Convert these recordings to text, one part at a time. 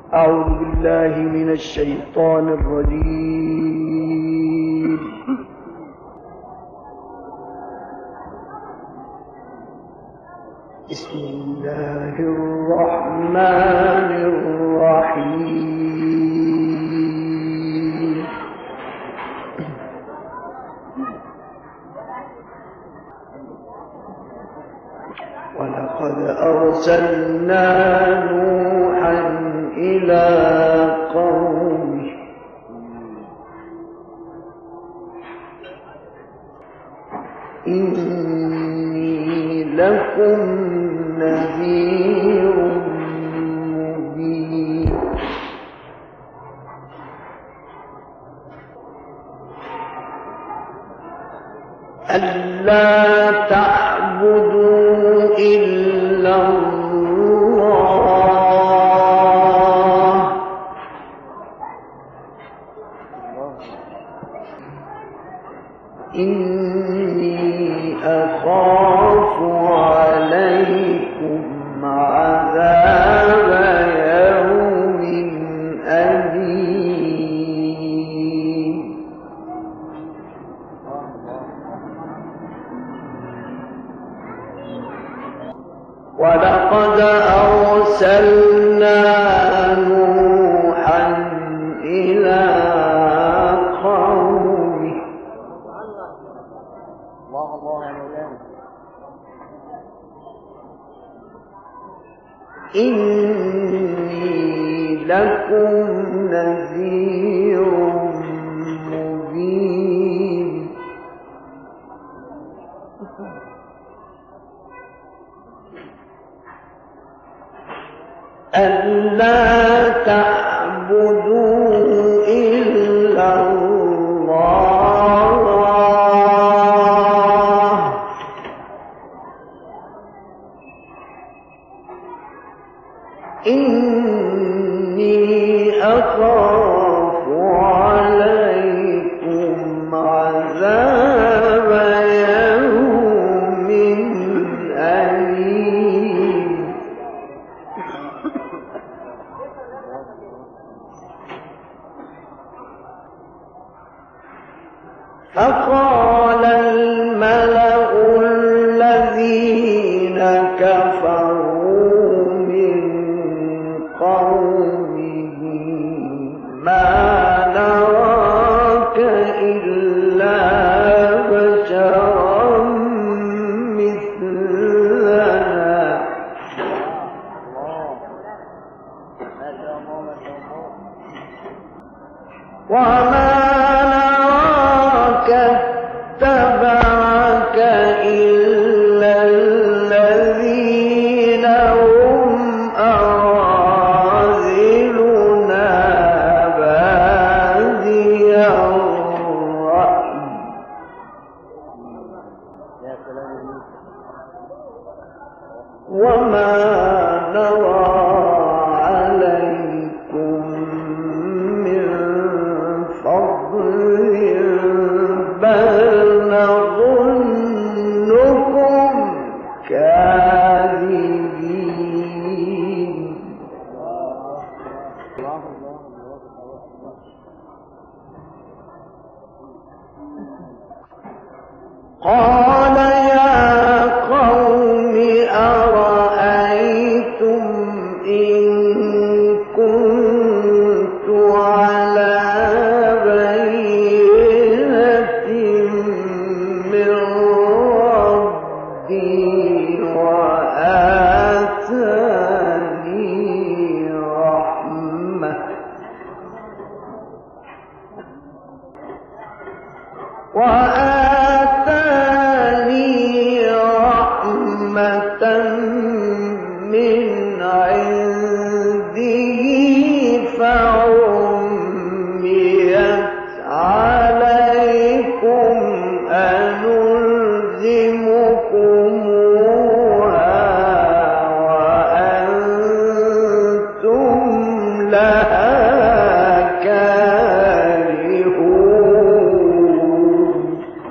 أعوذ بالله من الشيطان الرجيم. بسم الله الرحمن الرحيم. ولقد أرسلنا نوحا إلى قومه إني لكم نذير مبين ألا تعبدوا إلا الله إني أخاف عليكم عذاب يوم أليم ولقد أرسلنا نوحا إلى قومه إني لكم نذير مبين ألا تعبدوا إلا الله إني أخاف عليكم عذاب يوم أليم فقال الملأ الذين كفروا من قومه ما نراك إلا بشرا مثلنا وما نراك اتبعك إلا الذين هم أراذلنا بادي الرأي وما نرى عليكم من فضل بل نظنكم كاذبين قال يا قوم أرأيتم إن كنت على بينة من ربي وآتاني رحمة من عنده فعميت عليكم أنلزمكموها وأنتم لها كارهون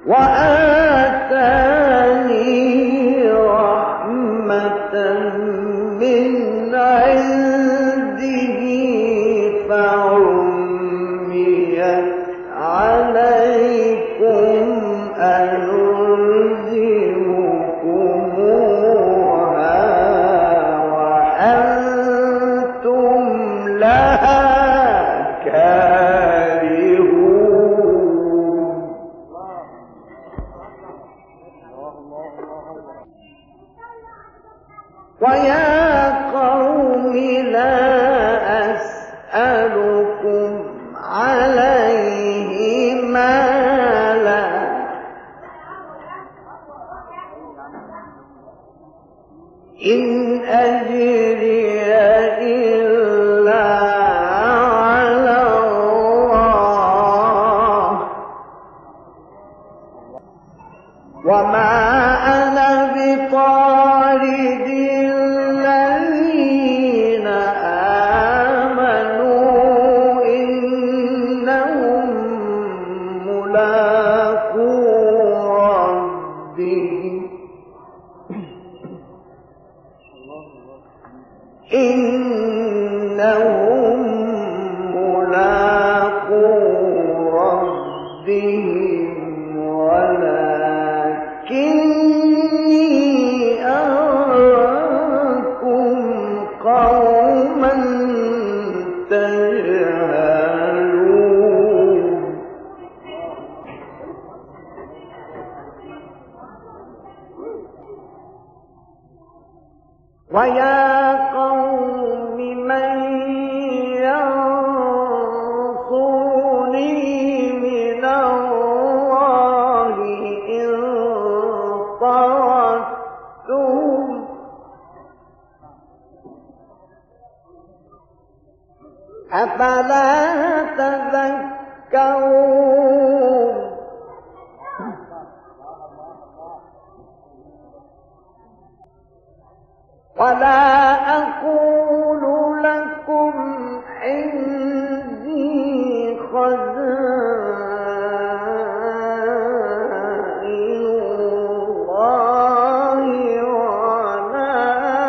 وآتاني رحمة من عنده فعميت عليكم أنلزمكموها وأنتم لها كارهون. ويا قوم لا أسألكم عليه مالا إن أجري إلا على الله وما أنا بطارد الذين آمنوا إنهم ملاقو ربهم إنهم ملاقو ربهم ولكني أراكم قوما تجهلون. ويا قوم من ينصرني من الله إن طردتهم أفلا تذكرون. ولا أقول لكم عندي خزائن الله ولا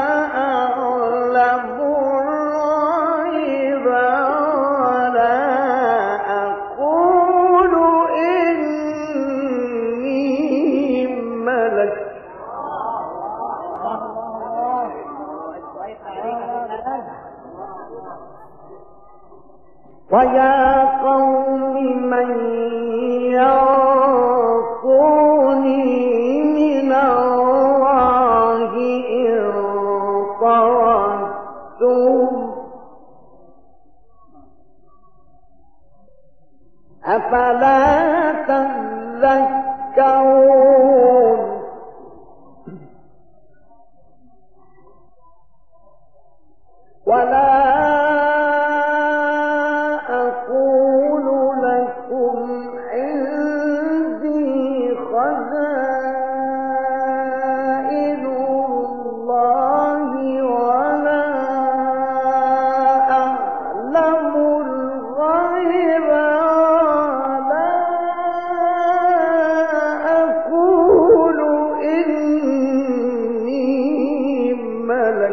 أعلم الغيب ولا أقول إني ملك ويا قوم من ينصرني من الله إن طردتهم أفلا تذكرون. ولا أقول لكم عندي خزائن الله ولا أعلم الغيب ولا أقول إني ملك.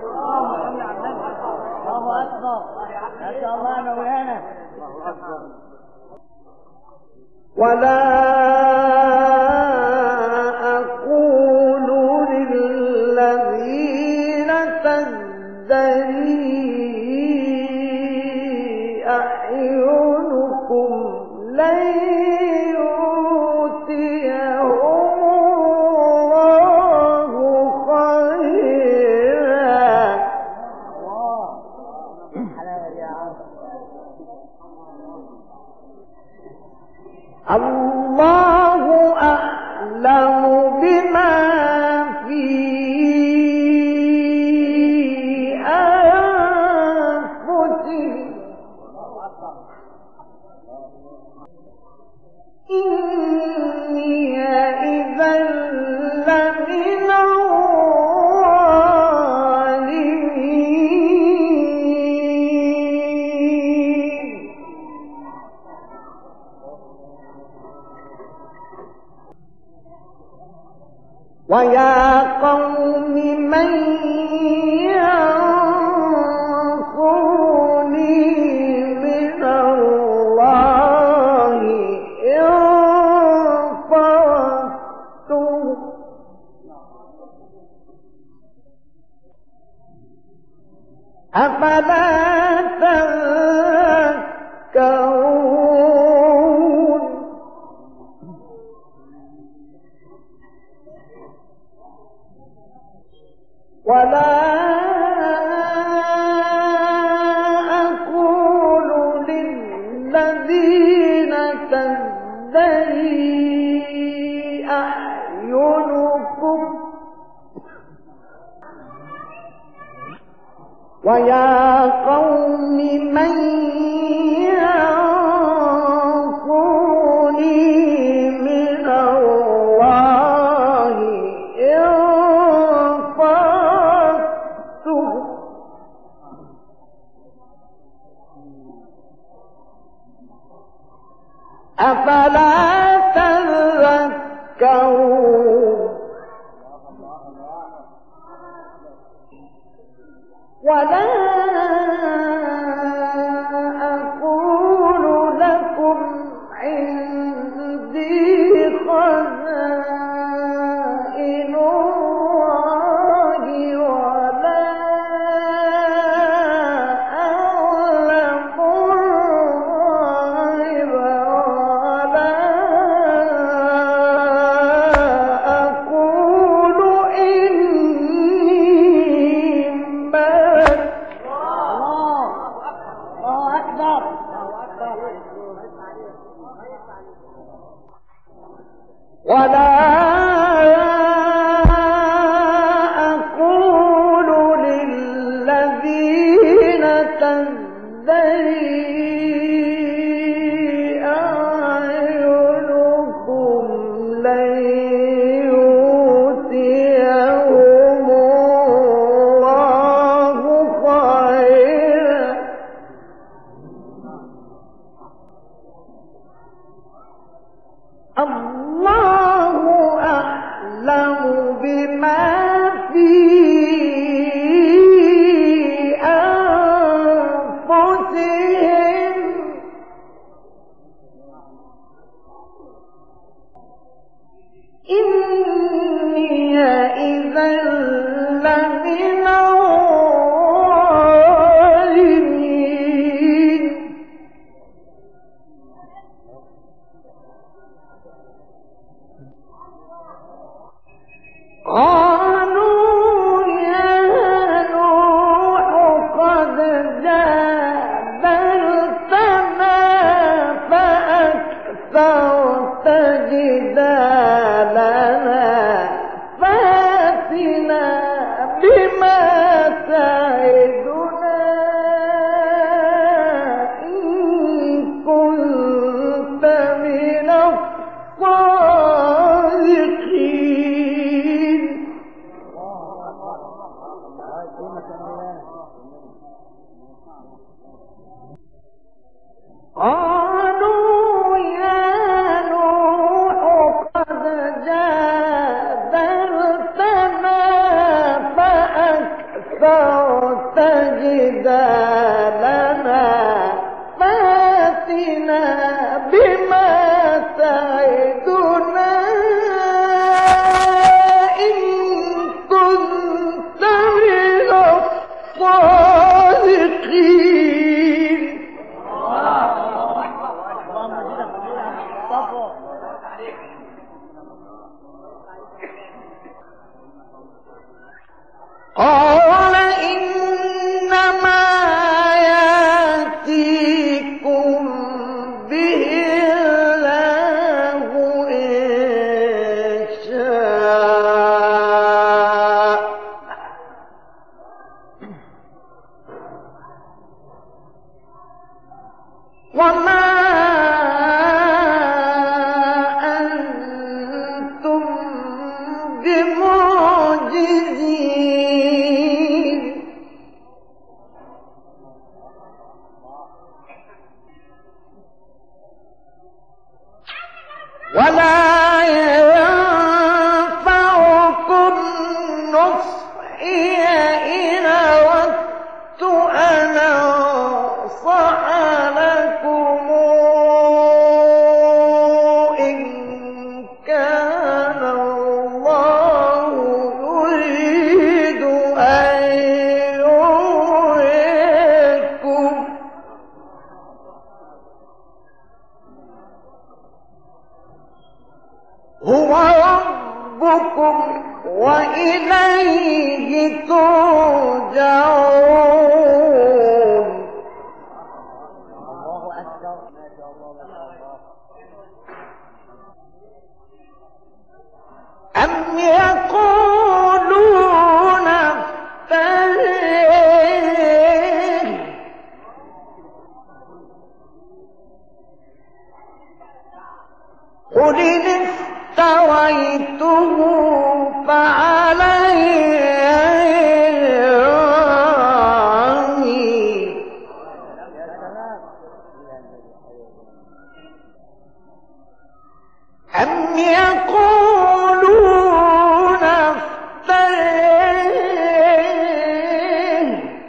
ولا أقول للذين تزدري أعينكم لن يؤتيهم الله خيرا. الله أعلم بما في أنفسهم إني إذا لمن الظالمين. ويا قوم من ينصرني من الله إن طردتهم أفلا تذكرون ولا أقول للذين تزدري أعينكم ويا قوم من ينصرني من الله إن طردتهم أفلا تذكرون ولا أقول لكم عندي خزائن الله ولا أعلم الغيب ولا أقول إني ملك ولا أقول للذين تزدري أعينكم لن يؤتيهم الله خيرا الله أعلم بما في أنفسهم ربكم وإليه ترجعون. الله أكبر. ما شاء الله ما شاء الله. أم يقولون افتريه قل إن افتريته فعلي أم يقولون افتريه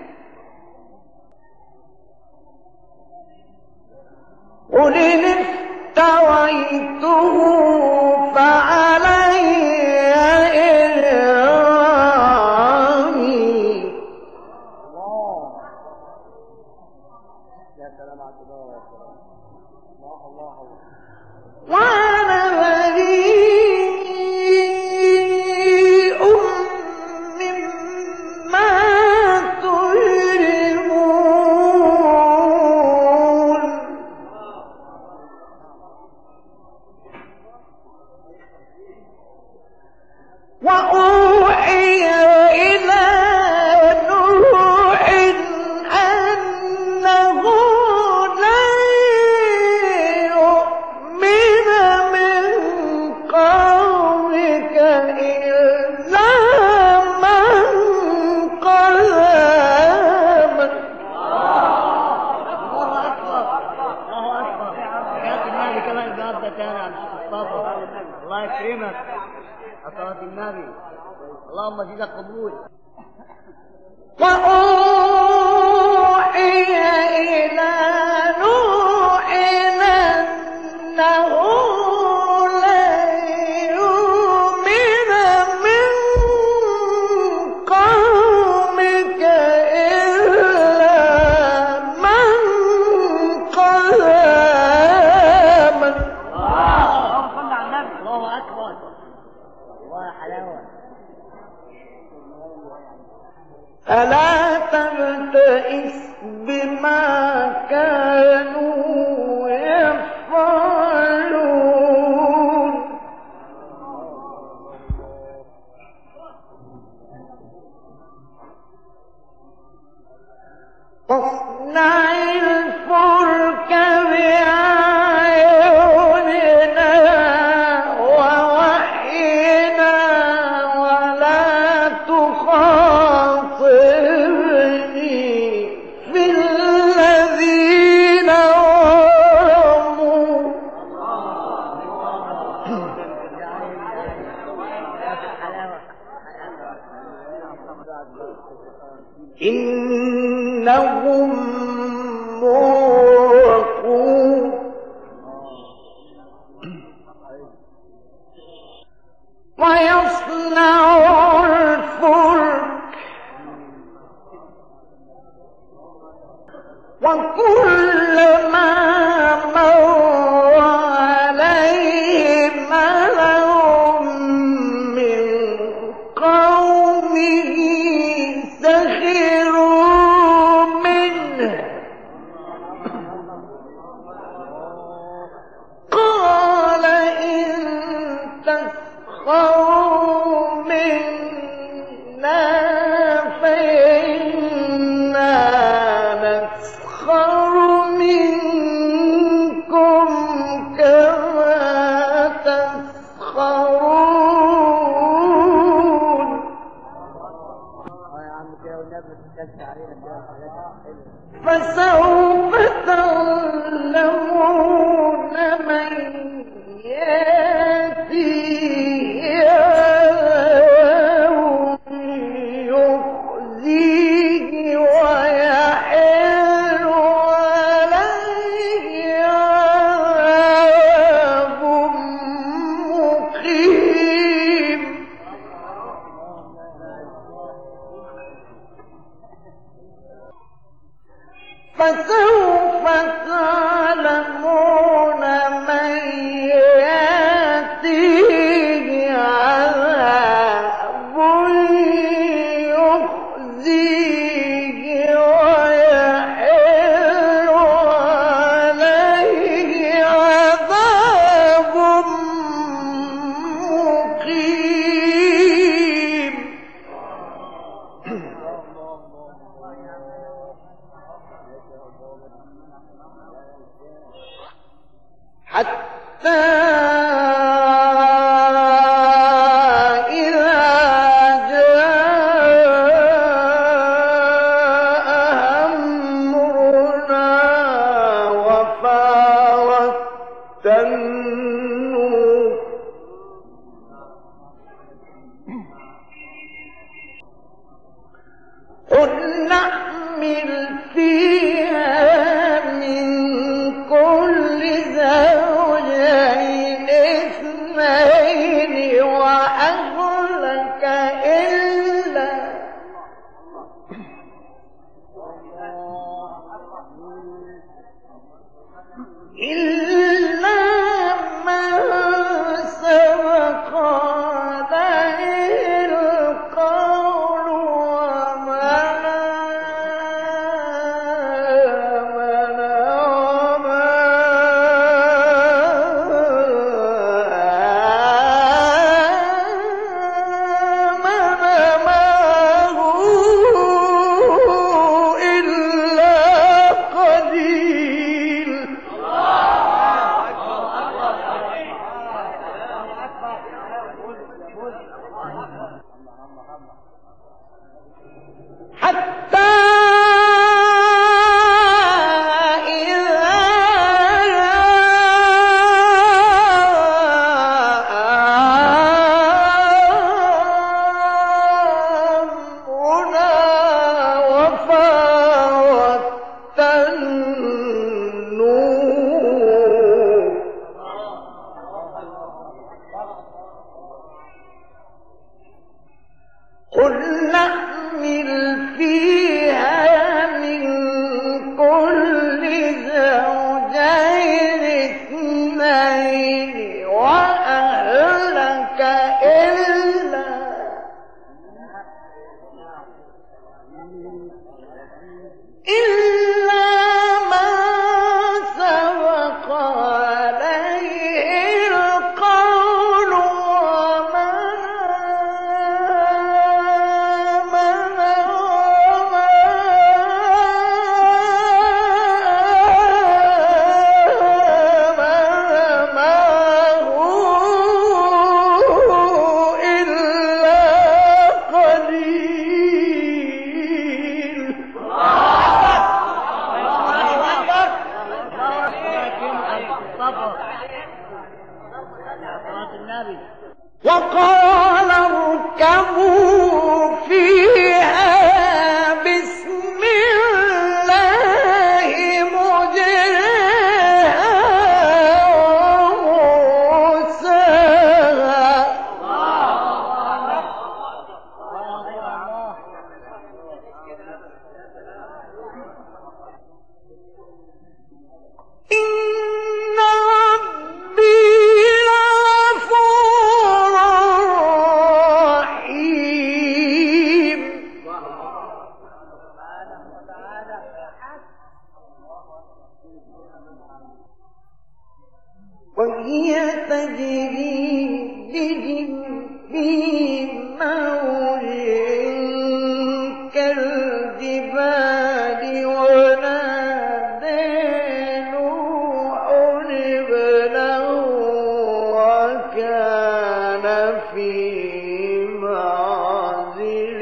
قل إن افتريته فعلي إجرامي. يا سلام على الكبار يا سلام. الله الله الله. وأنا بريء مما تجرمون. وأوحي إلى نوح أنه لن يؤمن من قومك إلا من قد آمن. الله أكبر. الله أكبر. يا النبي كمان الجواب ده تاني عن مصطفى. الله يكرمك. صلاة النبي. اللهم زيدك قبول. وأوحي إلى نوح أنه لن يؤمن من قومك إلا من قد آمن. اللهم صل على النبي. الله أكبر. الله حلاوة. فلا تبتئس بما كانوا يفعلون. واصنع الفلك بأعيننا ووحينا ولا تخاطبني في الذين ظلموا إنهم مغرقون. ويصنع الفلك وكلما مر عليه ملأ من قومه سخروا منه قال إن تسخروا منا فإنا نسخر منكم كما تسخرون. يا عم كده والنبي تتكلم علينا كده الحاجات الحلوة. فسوف تعلمون من يأتيه قل نحمل فيها من كل زوجين اثنين وأهلك إلا من سبق عليه القول ومن وقال اركبوا فيها بسم الله مجريها ومرساها إن ربي لغفور رحيم وهي تجري بهم في موج كالجبال ونادى نوح ابنه وكان في معزل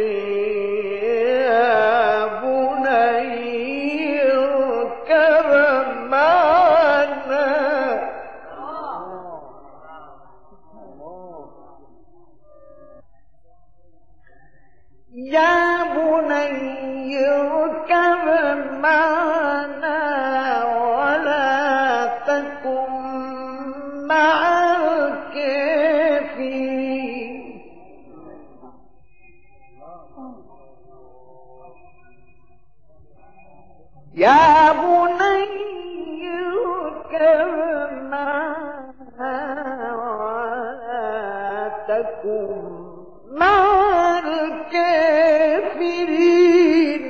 يا بني اركب معنا يا بني اركب معنا ولا تكن مع الكافرين يا بني اركب معنا ولا تكن مع الكافرين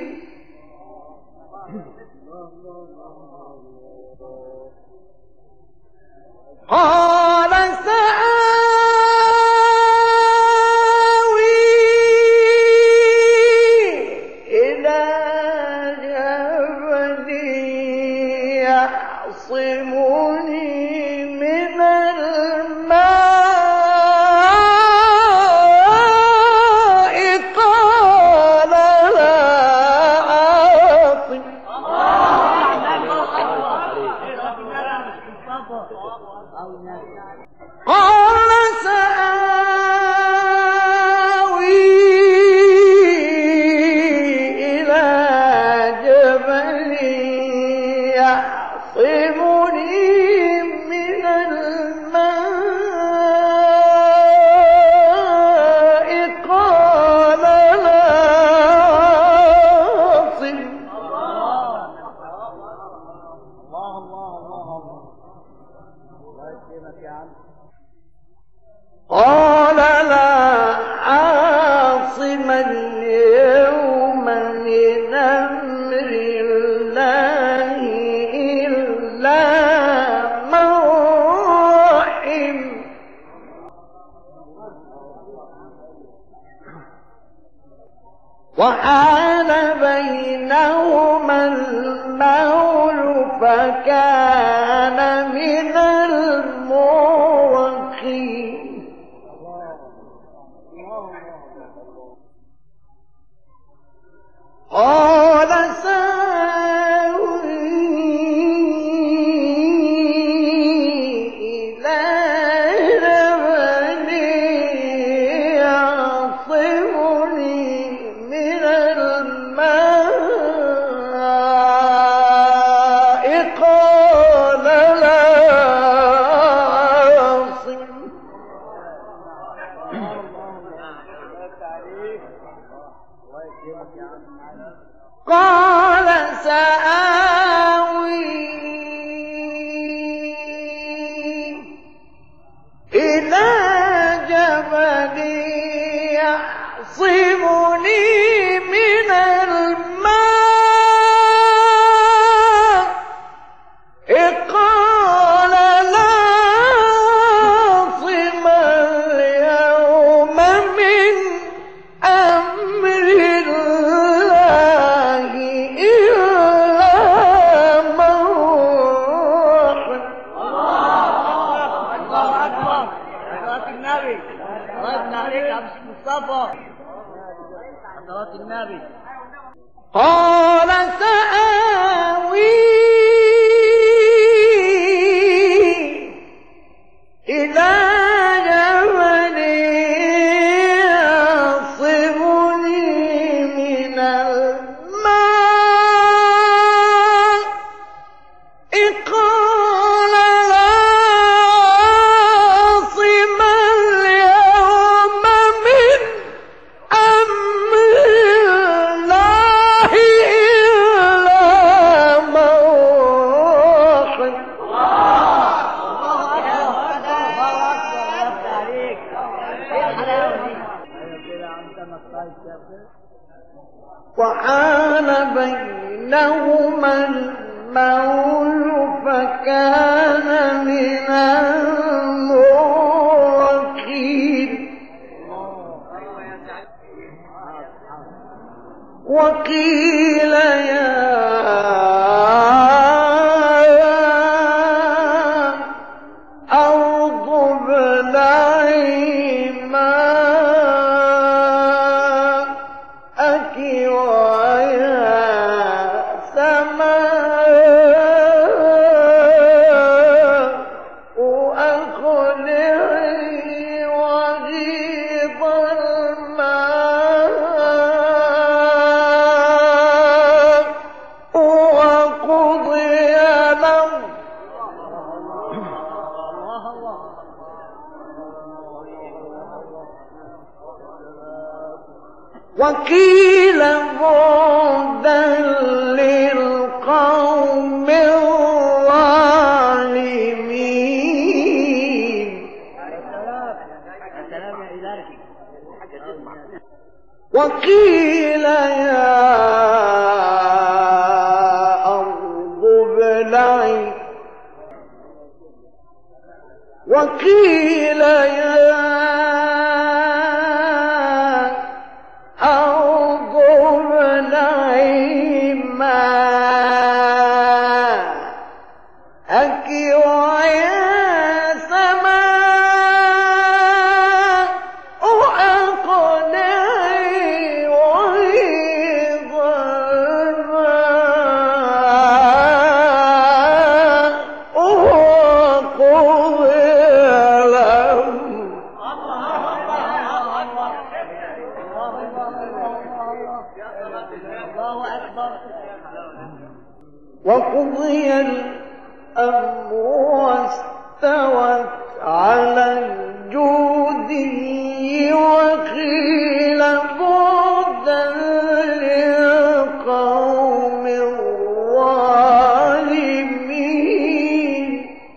قال سآوي إلى جبل يعصمني من الماء قال لا عاصم قال سآوي إلى جبل يعصمني من الماء قال لا عاصم قال لا عاصم اليوم من أمر الله إلا من رحم وحال بينهما الموج فكان من المغرقين قال سآوي إلى جبل يعصمني من الماء قال لا عاصم قال سآوي إلى جبل يعصمني من الماء قال لا عاصم اليوم من أمر الله إلا من رحم. الله أكبر. صلاة النبي. الله يبارك عليك يا أبو مصطفى. صلاة النبي. قال سآوي إلى جبل يعصمني من الماء قال لا عاصم اليوم من أمر الله إلا من رحم. وحال بينهما الموج فكان من المغرقين. وقيل يا أرض ابلعي ماءك ويا سماء أقلعي وغيض الماء وقضي الأمر. وقيل بعدا للقوم الظالمين. وقيل يا أرض ابلعي وقيل يا أرض ابلعي ماءك ويا سماء أقلعي وغيض الماء وقضي الأمر. وقضي الأمر واستوت على الجودي وقيل بعدا للقوم الظالمين.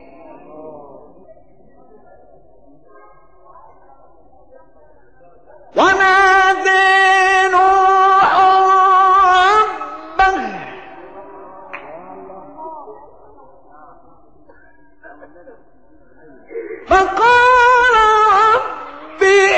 ونادى نوح ربه فقال رب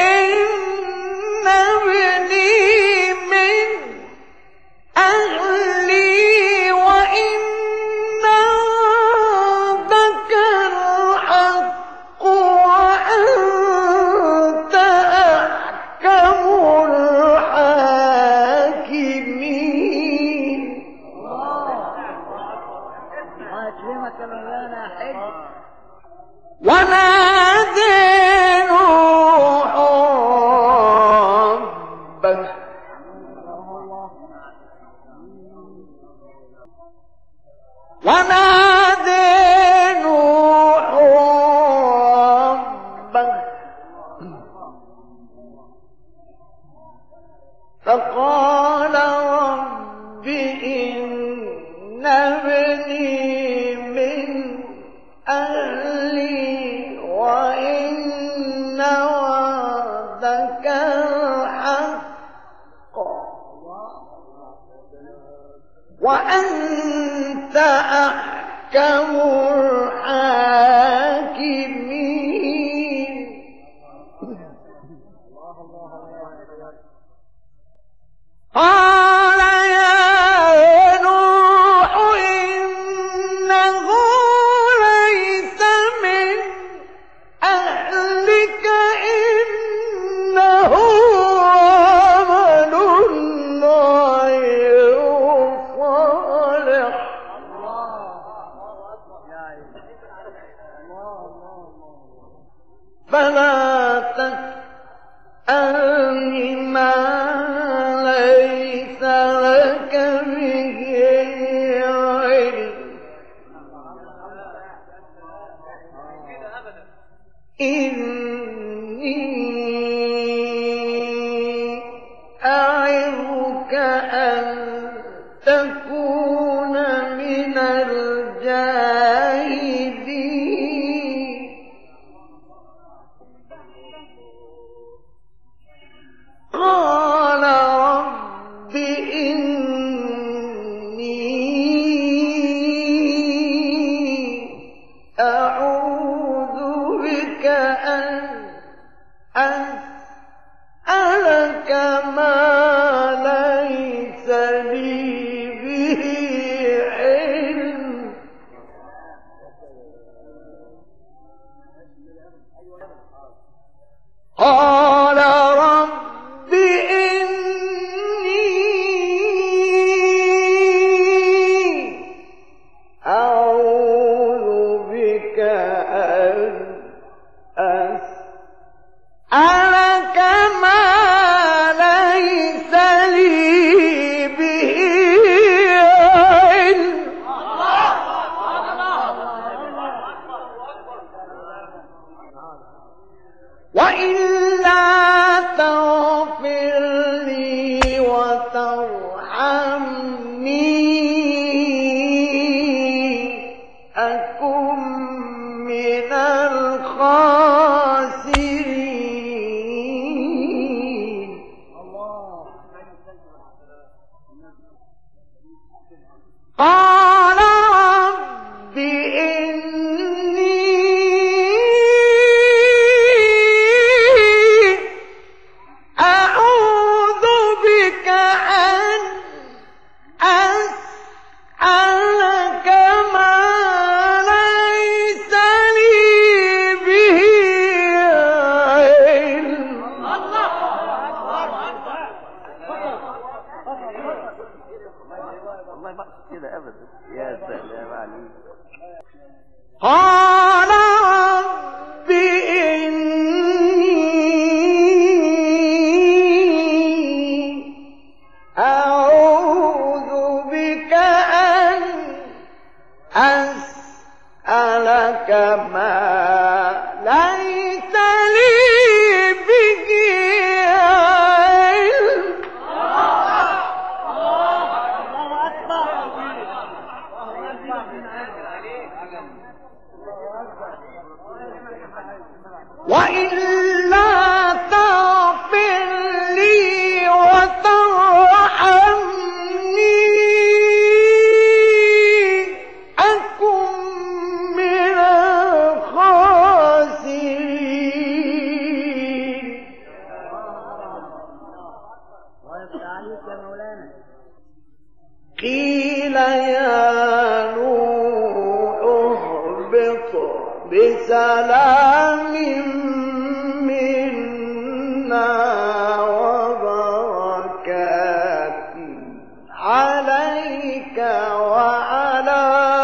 وعدك الحق وأنت أحكم الحاكمين قال يا نوح إنه ليس من أهلك إنه عمل غير صالح فلا تسألني ما ليس لك به علم إني أعظك أن تكون من الجاهلين قال رب إني أعوذ بك أن أسألك ما ليس لي به علم قال رب إني أعوذ بك أن أسألك ما ليس لي به علم وإلا تغفر لي وترحمني أكن من الخاسرين قال رب إني أعوذ بك أن أسألك ما ليس لي به علم قال رب إني أعوذ بك أن أسألك ما ليس لي به علم وإلا تغفر لي وترحمني أكن من الخاسرين قيل يا نوح اهبط بسلام منا وبركات عليك وعلى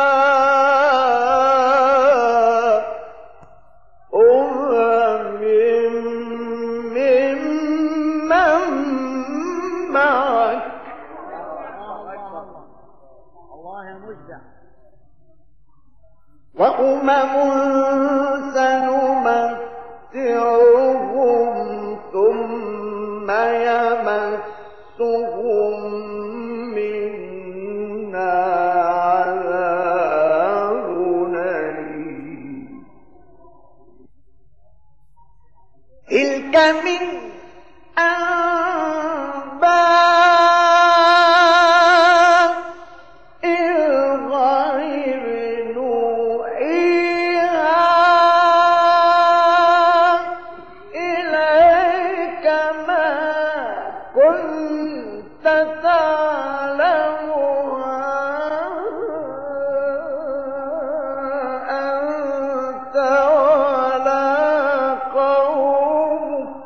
ممن معك وأمم سنمتعهم ثم يمسهم منا عذاب أليم تلك من أنباء الغيب نوحيها إليك ما كنت تعلمها أنت ولا قومك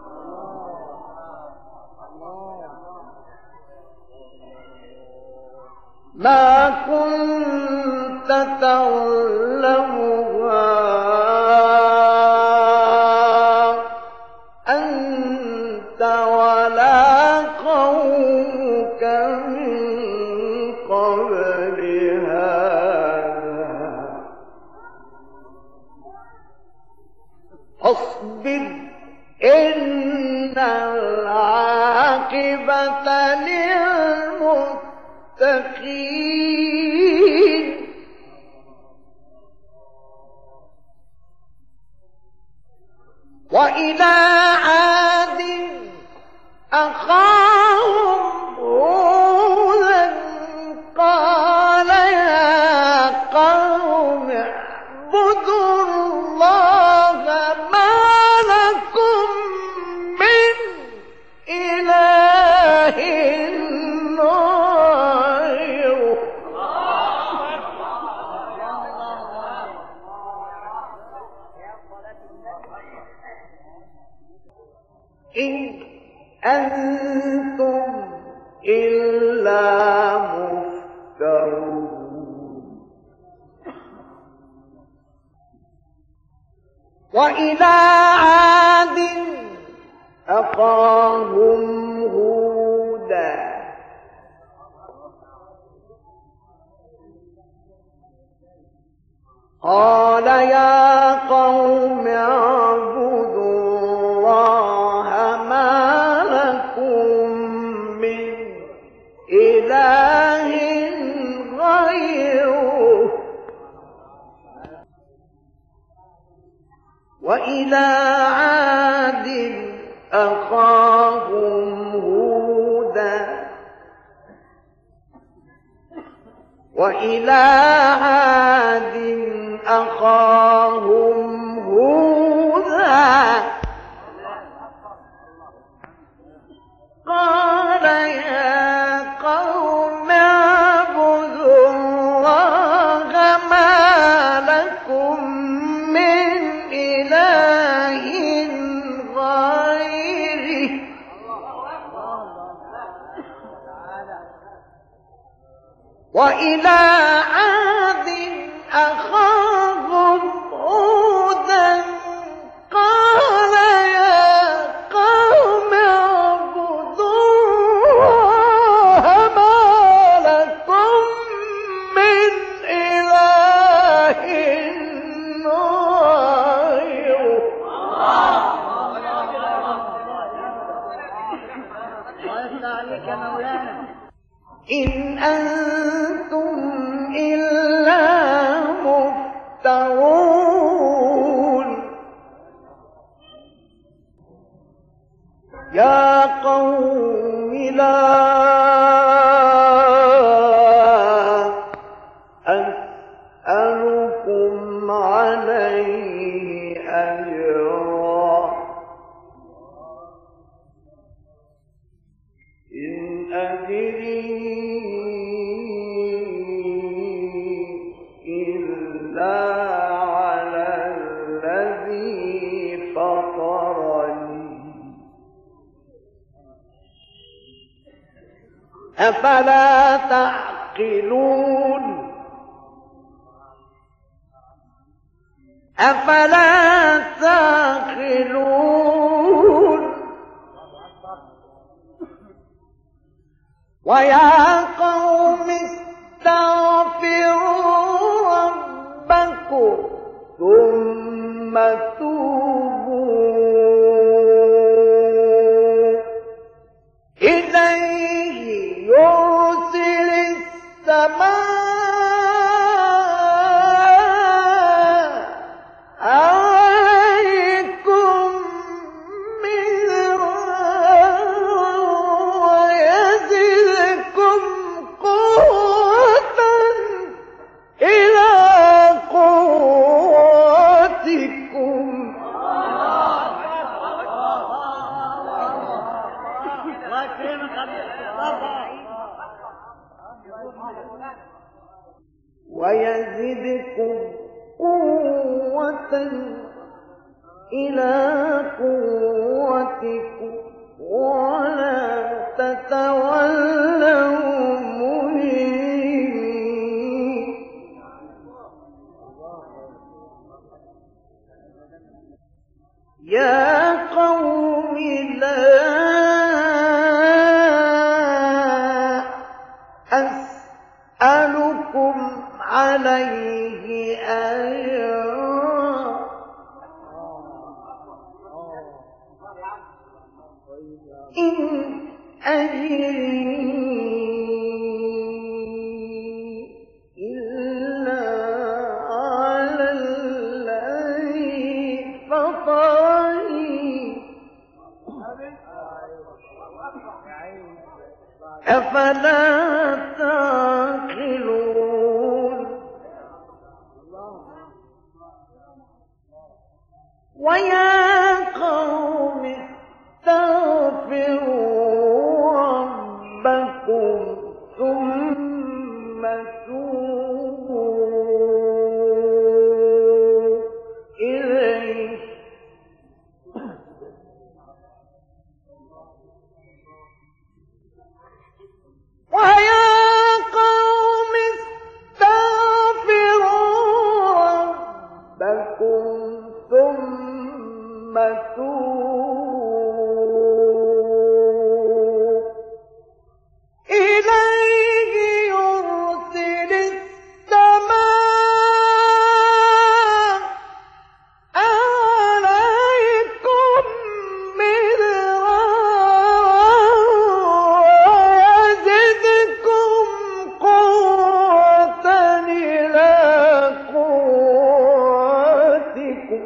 ما كنت تعلمها أنت ولا قومك من قبل هذا فاصبر إن العاقبة للمتقين وإلى عاد أخاهم هودا قال يا قوم اعبدوا الله ما لكم من إله غيره إن أنتم إلا مفترون وإلى عاد أخاهم هودا قال يا قوم اعبدوا الله ما لكم من إله غيره وإلى عاد أخاهم هودا وإلى عاد أخاهم هودا قال يا قوم اعبدوا الله ما لكم من إله غيره وإلى عاد أخاهم هودا قال يا قوم اعبدوا الله ما لكم من إله غيره إن أنتم إلا مفترون يا قوم لا أسألكم عليه أجرا إن أجري إلا على الذي فطرني أفلا تعقلون أفلا تعقلون ويا قوم استغفروا ربكم ثم توبوا إليه يرسل السماء عليكم مدرارا يكرمك مصطفى. ويزدكم قوة إلى قوتكم ولا تتولوا مجرمين. يا قوم لا أسألكم عليه أجرا إن أجري إلا على الذي فطرني أفلا تعقلون. ويا قوم استغفروا ربكم ثم توبوا إليه ويا قوم استغفروا ربكم ثم توبوا إليه يرسل السماء عليكم مدرارا ويزدكم قوة إلى قوتكم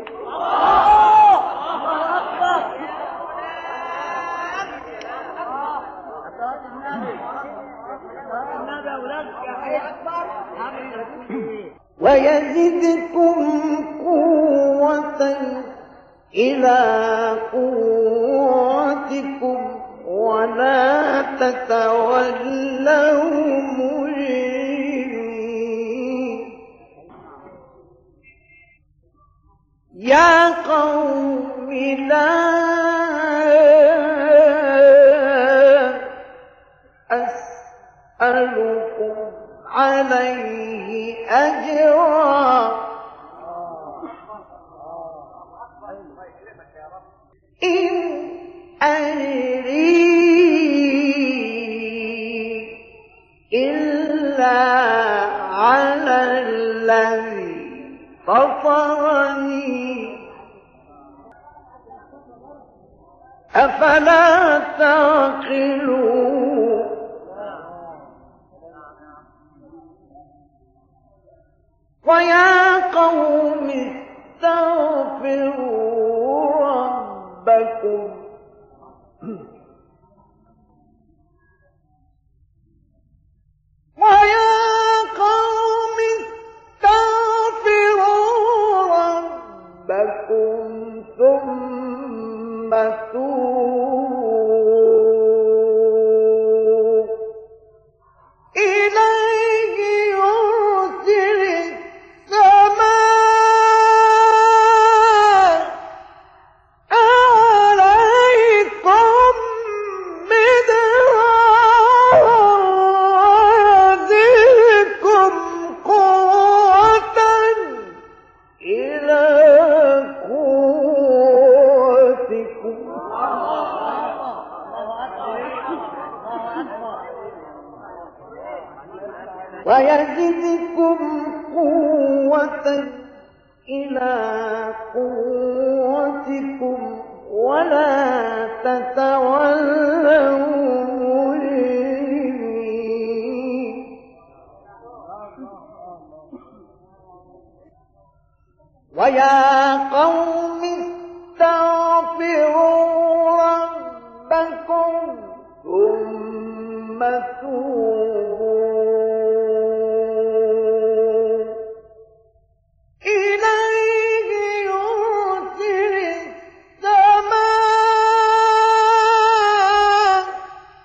ويزدكم قوة إلى قوتكم ولا تتولوا مجرمين. يا قوم لا أسألكم عليه أجرا إن أجري إلا على الذي فطرني أفلا تعقلون. ويا قوم استغفروا ربكم ويا قوم استغفروا ربكم ثم توبوا إليه يرسل السماء عليكم مدرارا ويزدكم قوة إلى قوتكم ويزدكم قوة إلى قوتكم ولا تتولوا مجرمين. ويا قوم استغفروا ربكم ثم توبوا إليه يرسل السماء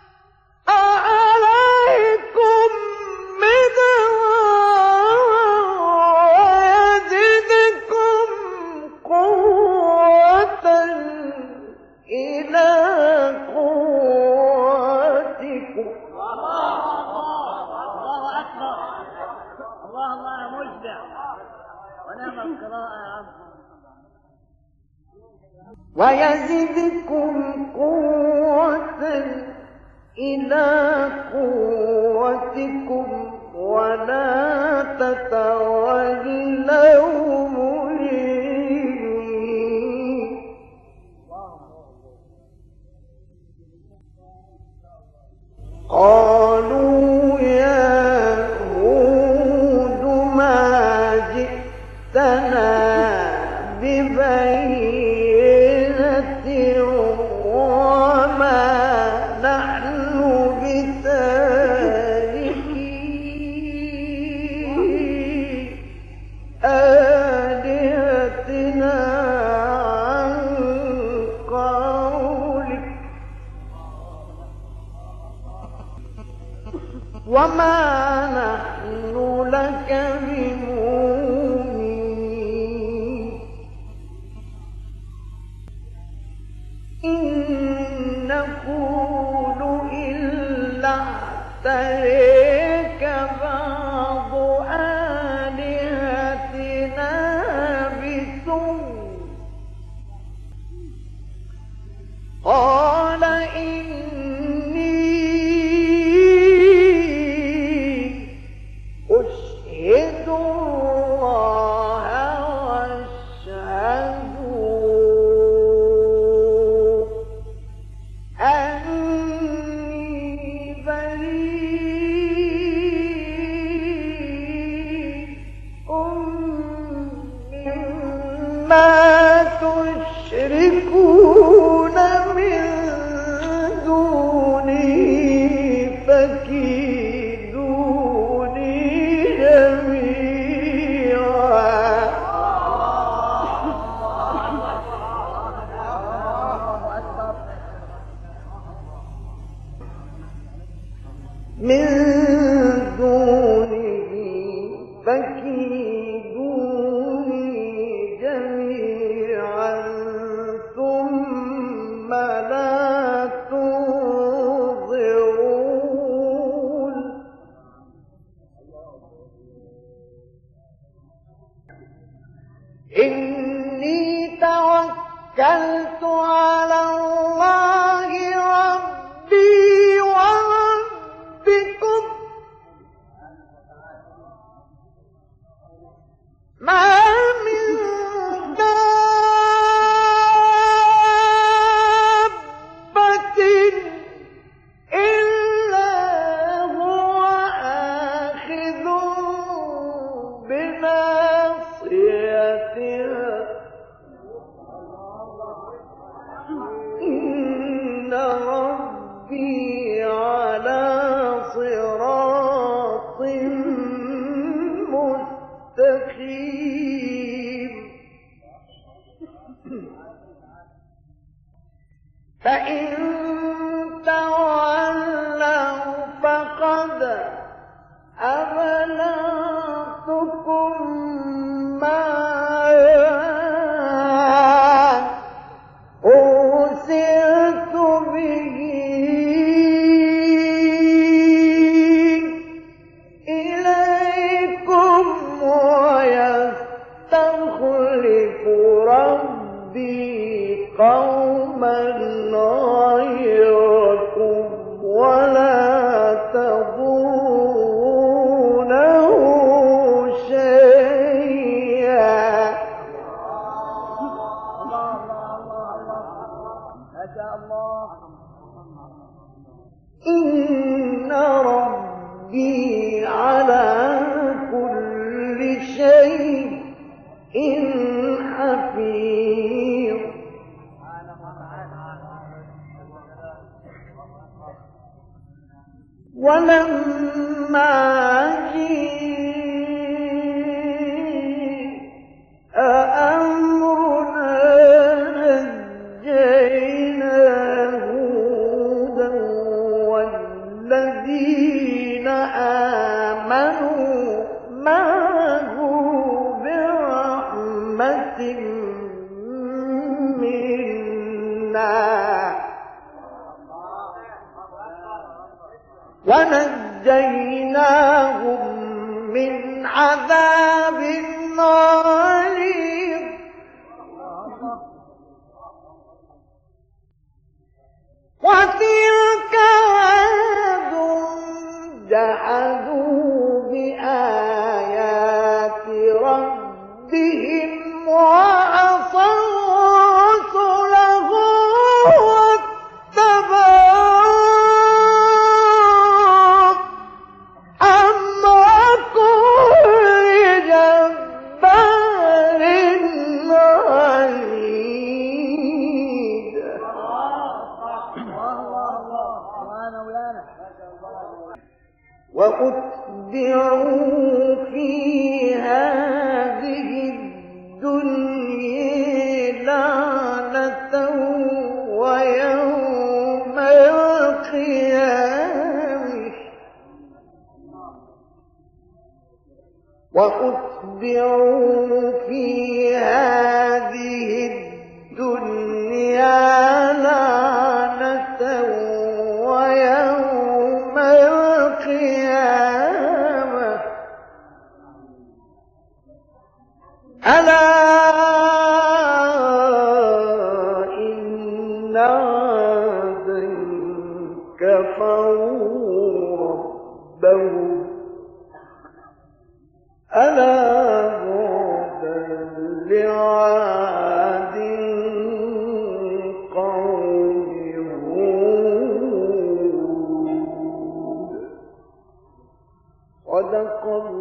ويزدكم قوة إلى قوتكم ولا تتولوا مجرمين. قالوا يا هود ما جئتنا ببينة وما نحن بتاركي آلهتنا عن قولك وما نحن لك بمؤمنين. إن نقول إلا اعتريك بعض آلهتنا بسوء. قال إني أشهد الله واشهدوا أني بريء مما تشركون من دونه فكيدوني جميعا. من دونه فكيدوني جميعا ثم لا تنظرون. إني توكلت على الله ربي وربكم ما من دابة إلا هو آخذ بناصيتها إن ربي على صراط مستقيم. فإن تولوا فقد أبلغتكم ما أرسلت به إليكم ويستخلف ربي قوما غيركم ولا تضرونه شيئا. إن ربي على كل شيء حفيظ. ولما جاء أمرنا نجينا هودا والذين آمنوا معه برحمة منا ونجيناهم من عذاب النار وأتبعوا في هذه الدنيا لعنة ويوم القيامة وأتبعوا في هذه الدنيا لعنة ويوم القيامة ألا إن عادا كفروا ربهم ألا بعدا لعاد قوم هود صدق